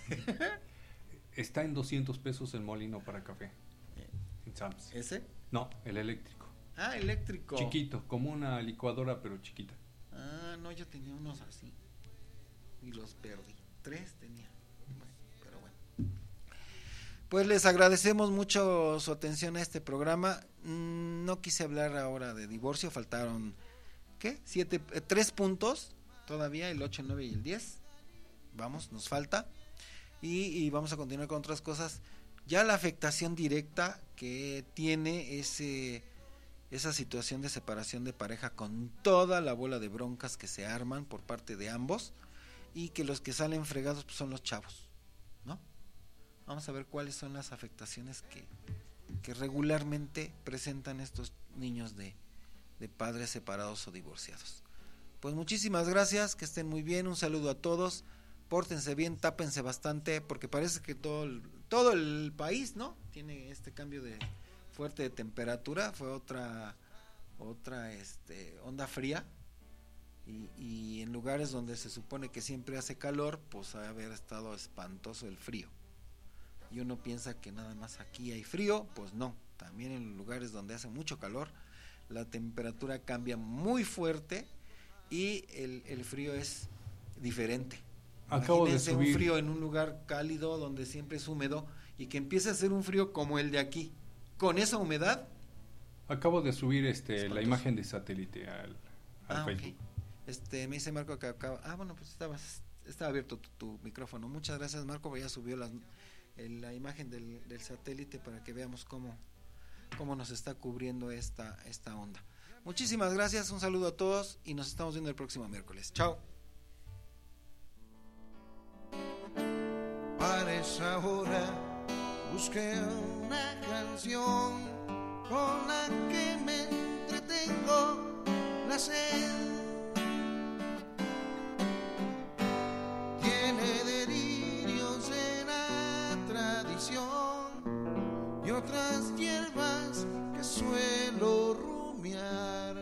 Está en doscientos pesos el molino para café. En Sam's. ¿Ese? No, el eléctrico. Ah, eléctrico. Chiquito, como una licuadora, pero chiquita. Ah, no, yo tenía unos así. Y los perdí. Tres tenía. Bueno, pero bueno. Pues les agradecemos mucho su atención a este programa. Mm, No quise hablar ahora de divorcio. Faltaron, ¿qué? Siete, eh, tres puntos. Todavía el ocho, el nueve y el diez. Vamos, nos falta. Y, y vamos a continuar con otras cosas. Ya la afectación directa que tiene ese esa situación de separación de pareja con toda la bola de broncas que se arman por parte de ambos y que los que salen fregados pues, son los chavos, ¿no? Vamos a ver cuáles son las afectaciones que, que regularmente presentan estos niños de, de padres separados o divorciados. Pues muchísimas gracias, que estén muy bien, un saludo a todos, pórtense bien, tápense bastante, porque parece que todo el, todo el país, ¿no? Tiene este cambio de fuerte de temperatura, fue otra otra este onda fría y, y en lugares donde se supone que siempre hace calor, pues ha haber estado espantoso el frío. Y uno piensa que nada más aquí hay frío, pues no, también en lugares donde hace mucho calor, la temperatura cambia muy fuerte y el, el frío es diferente. Acabo de Imagínense subir. un frío en un lugar cálido donde siempre es húmedo y que empiece a hacer un frío como el de aquí, con esa humedad. Acabo de subir este Espantoso. la imagen de satélite al, al Ah, Facebook. ok. Este, me dice Marco que acaba. Ah, bueno, pues estaba, estaba abierto tu, tu micrófono. Muchas gracias, Marco. Ya subió las, el- la imagen del, del satélite para que veamos cómo, cómo nos está cubriendo esta, esta onda. Muchísimas gracias, un saludo a todos y nos estamos viendo el próximo miércoles. Chao. Para esa hora busqué una canción con la que me entretengo, la sed tiene delirios de la tradición y otras hierbas que suelo rumiar.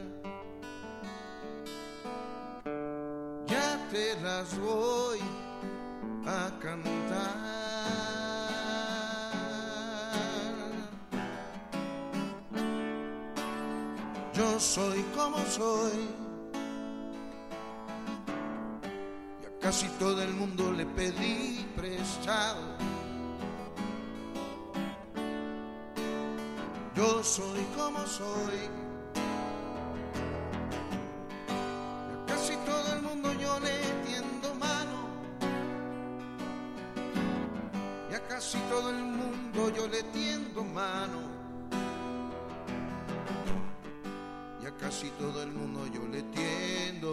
Ya te las voy a cantar. Yo soy como soy y a casi todo el mundo le pedí prestado. Yo soy como soy y a casi todo el mundo yo le tiendo mano. Y a casi todo el mundo yo le tiendo mano. Y a casi todo el mundo yo le tiendo.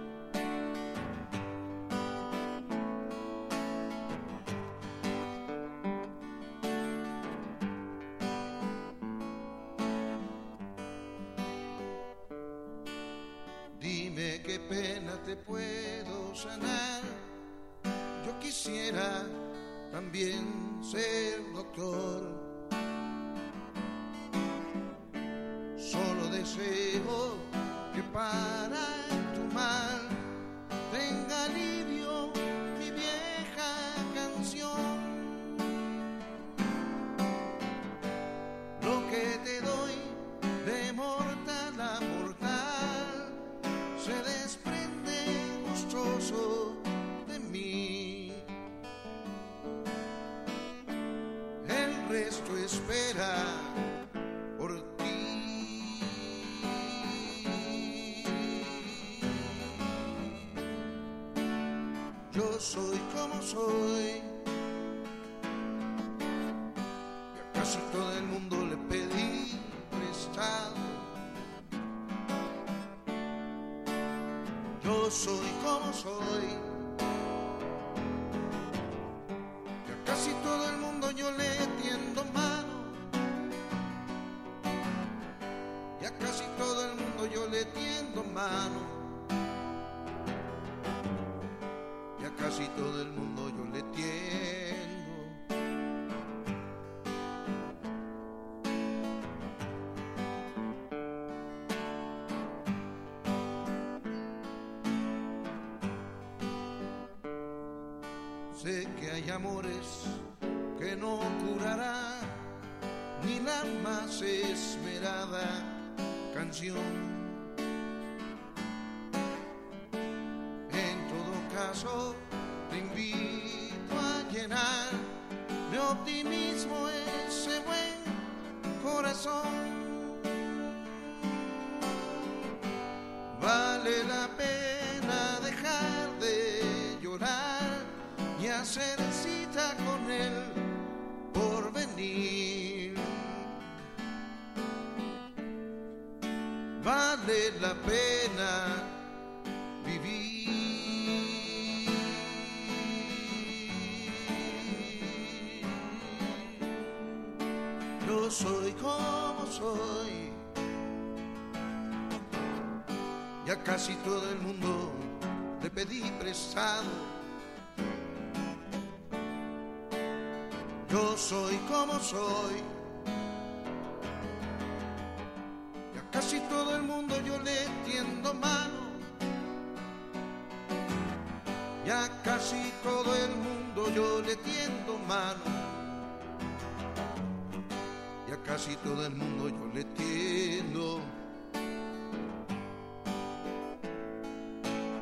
Dime qué pena te puedo sanar. Yo quisiera también ser doctor. Solo deseo que para tu mal tenga alivio mi vieja canción. Lo que te doy de mortal a mortal se desprende gustoso de mí. El resto espera por ti. soy como soy. Y a casi todo el mundo le pedí prestado. Yo soy como soy. Y a casi todo el mundo yo le tiendo mano. Y a casi todo el mundo yo le tiendo mano. Y a casi todo el mundo yo le tiendo. Sé que hay amores que no curará ni la más esmerada canción. En todo caso, te invito a llenar de optimismo ese buen corazón. Vale la pena dejar de llorar y hacer cita con el porvenir. Vale la pena vivir. Yo soy como soy. Y a casi todo el mundo le pedí prestado. Yo soy como soy. Y a casi todo el mundo yo le tiendo mano. Y a casi todo el mundo yo le tiendo mano. Y a casi todo el mundo yo le tiendo